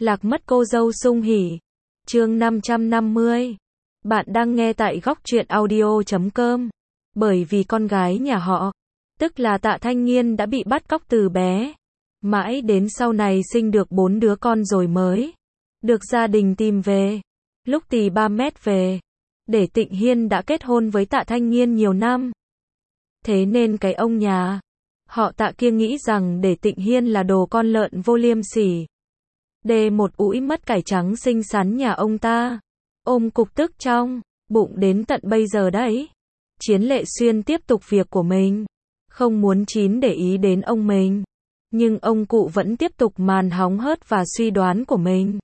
Lạc mất cô dâu sung hỉ. Chương 550. Bạn đang nghe tại góc truyện audio.com. Bởi vì con gái nhà họ, tức là Tạ Thanh Nghiên đã bị bắt cóc từ bé. Mãi đến sau này sinh được 4 đứa con rồi mới được gia đình tìm về. Lúc tì 3 mét về, để Tịnh Hiên đã kết hôn với Tạ Thanh Nghiên nhiều năm. Thế nên cái ông nhà họ Tạ kia nghĩ rằng để Tịnh Hiên là đồ con lợn vô liêm sỉ. Để một ũi mất cải trắng xinh xắn nhà ông ta ôm cục tức trong bụng đến tận bây giờ đấy. Chiến Lệ Xuyên tiếp tục việc của mình, không muốn Chín để ý đến ông mình. Nhưng ông cụ vẫn tiếp tục màn hóng hớt và suy đoán của mình.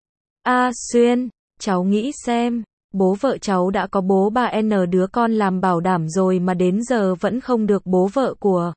Xuyên, cháu nghĩ xem, bố vợ cháu đã có bố 3N đứa con làm bảo đảm rồi mà đến giờ vẫn không được bố vợ của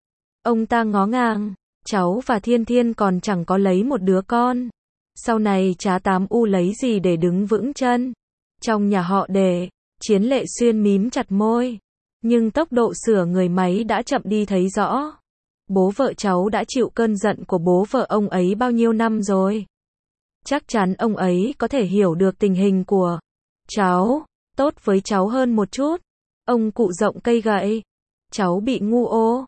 ông ta ngó ngàng. Cháu và Thiên Thiên còn chẳng có lấy một đứa con. Sau này chá Tám U lấy gì để đứng vững chân trong nhà họ để. Chiến Lệ Xuyên mím chặt môi. Nhưng tốc độ sửa người máy đã chậm đi thấy rõ. Bố vợ cháu đã chịu cơn giận của bố vợ ông ấy bao nhiêu năm rồi. Chắc chắn ông ấy có thể hiểu được tình hình của cháu, tốt với cháu hơn một chút. Ông cụ rộng cây gậy. Cháu bị ngu ô.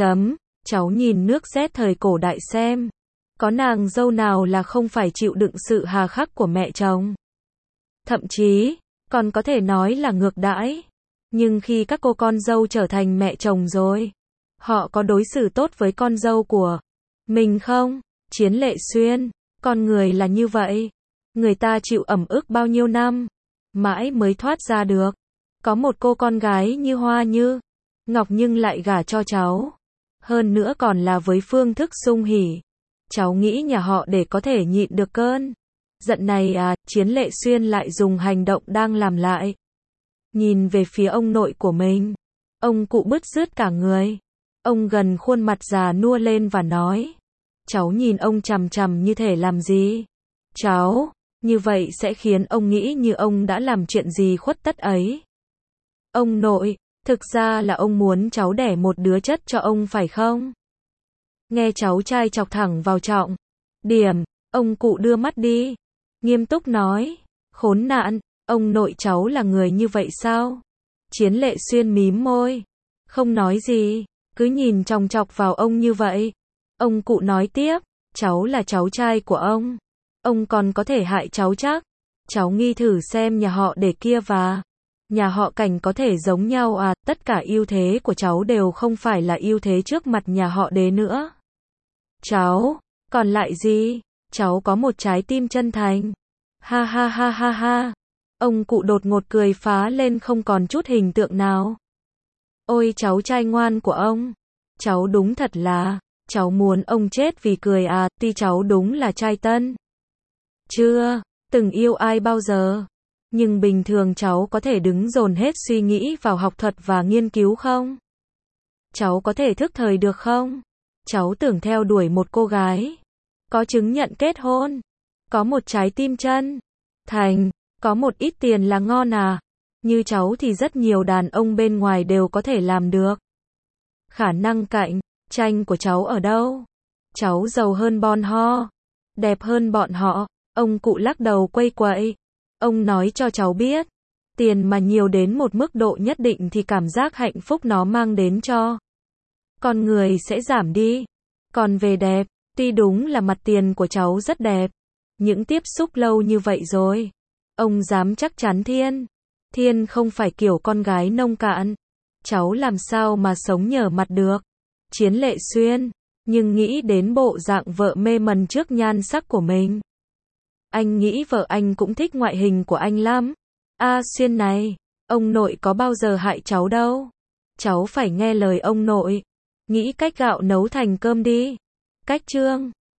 Cháu nhìn nước rét thời cổ đại xem. Có nàng dâu nào là không phải chịu đựng sự hà khắc của mẹ chồng. Thậm chí, còn có thể nói là ngược đãi. Nhưng khi các cô con dâu trở thành mẹ chồng rồi, họ có đối xử tốt với con dâu của mình không? Chiến Lệ Xuyên, con người là như vậy. Người ta chịu ẩm ức bao nhiêu năm, mãi mới thoát ra được. Có một cô con gái như hoa như ngọc nhưng lại gả cho cháu. Hơn nữa còn là với phương thức sung hỉ. Cháu nghĩ nhà họ để có thể nhịn được cơn giận này à? Chiến Lệ Xuyên lại dùng hành động đang làm lại. Nhìn về phía ông nội của mình. Ông cụ bứt rứt cả người. Ông gần khuôn mặt già nua lên và nói. Cháu nhìn ông chằm chằm như thể làm gì? Cháu, như vậy sẽ khiến ông nghĩ như ông đã làm chuyện gì khuất tất ấy. Ông nội, thực ra là ông muốn cháu đẻ một đứa chất cho ông phải không? Nghe cháu trai chọc thẳng vào trọng điểm, ông cụ đưa mắt đi. Nghiêm túc nói. Khốn nạn, ông nội cháu là người như vậy sao? Chiến Lệ Xuyên mím môi. Không nói gì, cứ nhìn chòng chọc vào ông như vậy. Ông cụ nói tiếp. Cháu là cháu trai của ông. Ông còn có thể hại cháu chắc. Cháu nghi thử xem nhà họ để kia và nhà họ Cảnh có thể giống nhau à? Tất cả ưu thế của cháu đều không phải là ưu thế trước mặt nhà họ Đế nữa. Cháu, còn lại gì? Cháu có một trái tim chân thành. Ha ha ha ha ha. Ông cụ đột ngột cười phá lên không còn chút hình tượng nào. Ôi cháu trai ngoan của ông. Cháu đúng thật là, cháu muốn ông chết vì cười à? Tuy cháu đúng là trai tân, chưa từng yêu ai bao giờ. Nhưng bình thường cháu có thể đứng dồn hết suy nghĩ vào học thuật và nghiên cứu không? Cháu có thể thức thời được không? Cháu tưởng theo đuổi một cô gái có chứng nhận kết hôn, có một trái tim chân thành, có một ít tiền là ngon à? Như cháu thì rất nhiều đàn ông bên ngoài đều có thể làm được. Khả năng cạnh tranh của cháu ở đâu? Cháu giàu hơn bọn họ, đẹp hơn bọn họ. Ông cụ lắc đầu quây quậy. Ông nói cho cháu biết, tiền mà nhiều đến một mức độ nhất định thì cảm giác hạnh phúc nó mang đến cho con người sẽ giảm đi. Còn về đẹp, tuy đúng là mặt tiền của cháu rất đẹp, những tiếp xúc lâu như vậy rồi, ông dám chắc chắn Thiên không phải kiểu con gái nông cạn. Cháu làm sao mà sống nhờ mặt được? Chiến Lệ Xuyên, nhưng nghĩ đến bộ dạng vợ mê mẩn trước nhan sắc của mình. Anh nghĩ vợ anh cũng thích ngoại hình của anh lắm. Xuyên này, ông nội có bao giờ hại cháu đâu. Cháu phải nghe lời ông nội. Nghĩ cách gạo nấu thành cơm đi. Cách chương